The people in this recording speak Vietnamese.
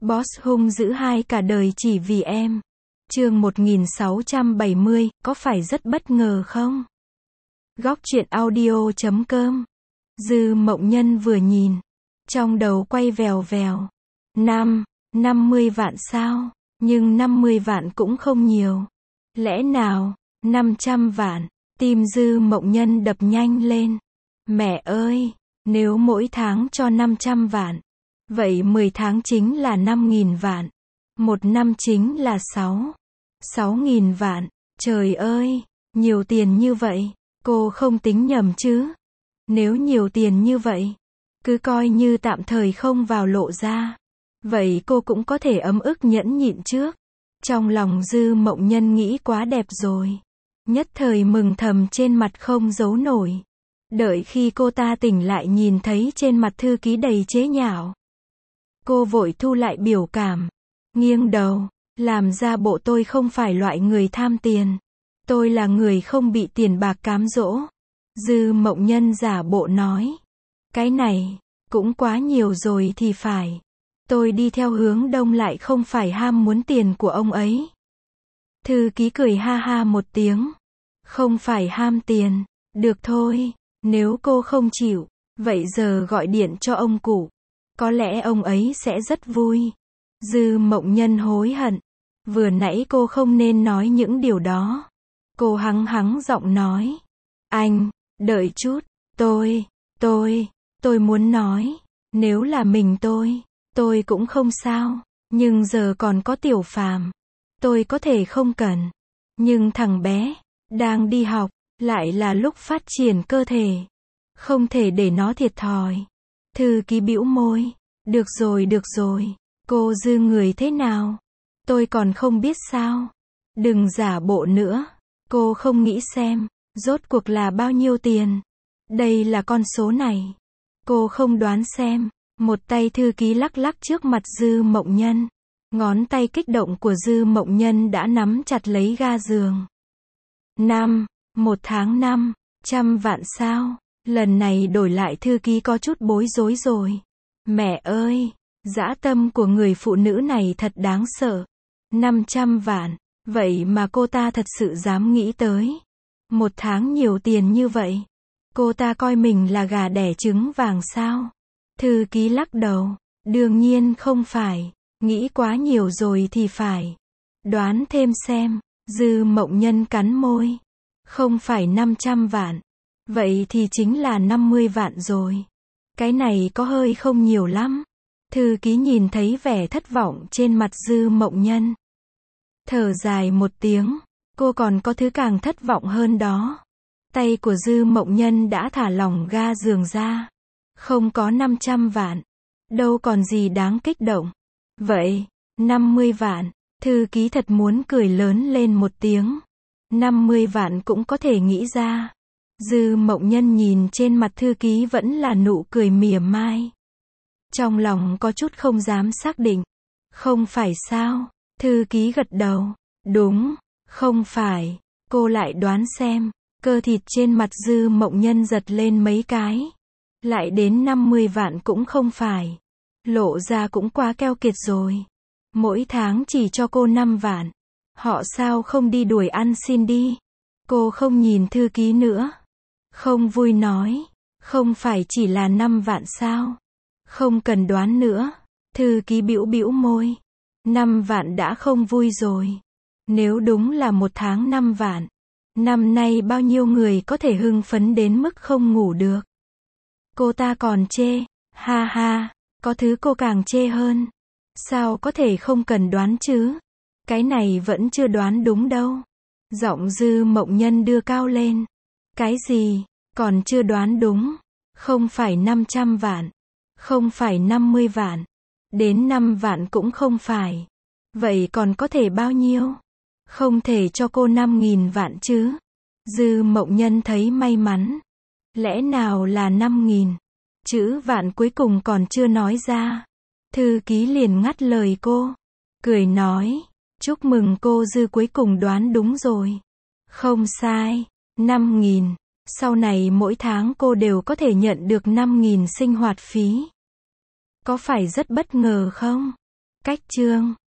Boss hung dữ hai cả đời chỉ vì em. Chương 1670, có phải rất bất ngờ không? Góc truyện audio.com. Dư Mộng Nhân vừa nhìn, trong đầu quay vèo vèo. 50 vạn sao? Nhưng 50 vạn cũng không nhiều. Lẽ nào 500 vạn? Tim Dư Mộng Nhân đập nhanh lên. Mẹ ơi, nếu mỗi tháng cho 500 vạn, vậy 10 tháng chính là 5.000 vạn. Một năm chính là 6.000 vạn. Trời ơi, nhiều tiền như vậy, cô không tính nhầm chứ? Nếu nhiều tiền như vậy, cứ coi như tạm thời không vào lộ ra, vậy cô cũng có thể ấm ức nhẫn nhịn trước. Trong lòng Dư Mộng Nhân nghĩ quá đẹp rồi. Nhất thời mừng thầm trên mặt không giấu nổi. Đợi khi cô ta tỉnh lại nhìn thấy trên mặt thư ký đầy chế nhạo, cô vội thu lại biểu cảm, nghiêng đầu, làm ra bộ tôi không phải loại người tham tiền. Tôi là người không bị tiền bạc cám dỗ. Dư Mộng Nhân giả bộ nói, cái này cũng quá nhiều rồi thì phải. Tôi đi theo hướng đông lại không phải ham muốn tiền của ông ấy. Thư ký cười ha ha một tiếng. Không phải ham tiền, được thôi, nếu cô không chịu, vậy giờ gọi điện cho ông cụ. Có lẽ ông ấy sẽ rất vui. Dư Mộng Nhân hối hận. Vừa nãy cô không nên nói những điều đó. Cô hắng giọng nói. Anh, đợi chút, tôi muốn nói. Nếu là mình tôi cũng không sao. Nhưng giờ còn có Tiểu Phàm. Tôi có thể không cần. Nhưng thằng bé, đang đi học, lại là lúc phát triển cơ thể. Không thể để nó thiệt thòi. Thư ký bĩu môi. Được rồi. Cô Dư người thế nào? Tôi còn không biết sao? Đừng giả bộ nữa. Cô không nghĩ xem, rốt cuộc là bao nhiêu tiền? Đây là con số này. Cô không đoán xem. Một tay thư ký lắc lắc trước mặt Dư Mộng Nhân. Ngón tay kích động của Dư Mộng Nhân đã nắm chặt lấy ga giường. Một tháng 500 vạn sao? Lần này đổi lại thư ký có chút bối rối rồi. Mẹ ơi, dã tâm của người phụ nữ này thật đáng sợ. 500 vạn, vậy mà cô ta thật sự dám nghĩ tới. Một tháng nhiều tiền như vậy. Cô ta coi mình là gà đẻ trứng vàng sao? Thư ký lắc đầu. Đương nhiên không phải. Nghĩ quá nhiều rồi thì phải. Đoán thêm xem. Dư Mộng Nhân cắn môi. Không phải 500 vạn. Vậy thì chính là 50 vạn rồi. Cái này có hơi không nhiều lắm. Thư ký nhìn thấy vẻ thất vọng trên mặt Dư Mộng Nhân. Thở dài một tiếng. Cô còn có thứ càng thất vọng hơn đó. Tay của Dư Mộng Nhân đã thả lỏng ga giường ra. Không có 500 vạn. Đâu còn gì đáng kích động. Vậy, 50 vạn. Thư ký thật muốn cười lớn lên một tiếng. 50 vạn cũng có thể nghĩ ra. Dư Mộng Nhân nhìn trên mặt thư ký vẫn là nụ cười mỉa mai. Trong lòng có chút không dám xác định. Không phải sao? Thư ký gật đầu. Đúng, không phải. Cô lại đoán xem. Cơ thịt trên mặt Dư Mộng Nhân giật lên mấy cái. Lại đến 50 vạn cũng không phải. Lộ ra cũng quá keo kiệt rồi. Mỗi tháng chỉ cho cô 5 vạn. Họ sao không đi đuổi ăn xin đi? Cô không nhìn thư ký nữa. Không vui nói. Không phải chỉ là 5 vạn sao? Không cần đoán nữa. Thư ký bĩu môi. 5 vạn đã không vui rồi. Nếu đúng là một tháng 5 vạn. Năm nay bao nhiêu người có thể hưng phấn đến mức không ngủ được. Cô ta còn chê. Ha ha, có thứ cô càng chê hơn. Sao có thể không cần đoán chứ? Cái này vẫn chưa đoán đúng đâu. Giọng Dư Mộng Nhân đưa cao lên. Cái gì? Còn chưa đoán đúng. Không phải 500 vạn. Không phải 50 vạn. Đến 5 vạn cũng không phải. Vậy còn có thể bao nhiêu? Không thể cho cô 5.000 vạn chứ? Dư Mộng Nhân thấy may mắn. Lẽ nào là 5.000? Chữ vạn cuối cùng còn chưa nói ra. Thư ký liền ngắt lời cô. Cười nói. Chúc mừng cô Dư, cuối cùng đoán đúng rồi. Không sai. 5.000. Sau này mỗi tháng cô đều có thể nhận được 5.000 sinh hoạt phí. Có phải rất bất ngờ không? Cách chương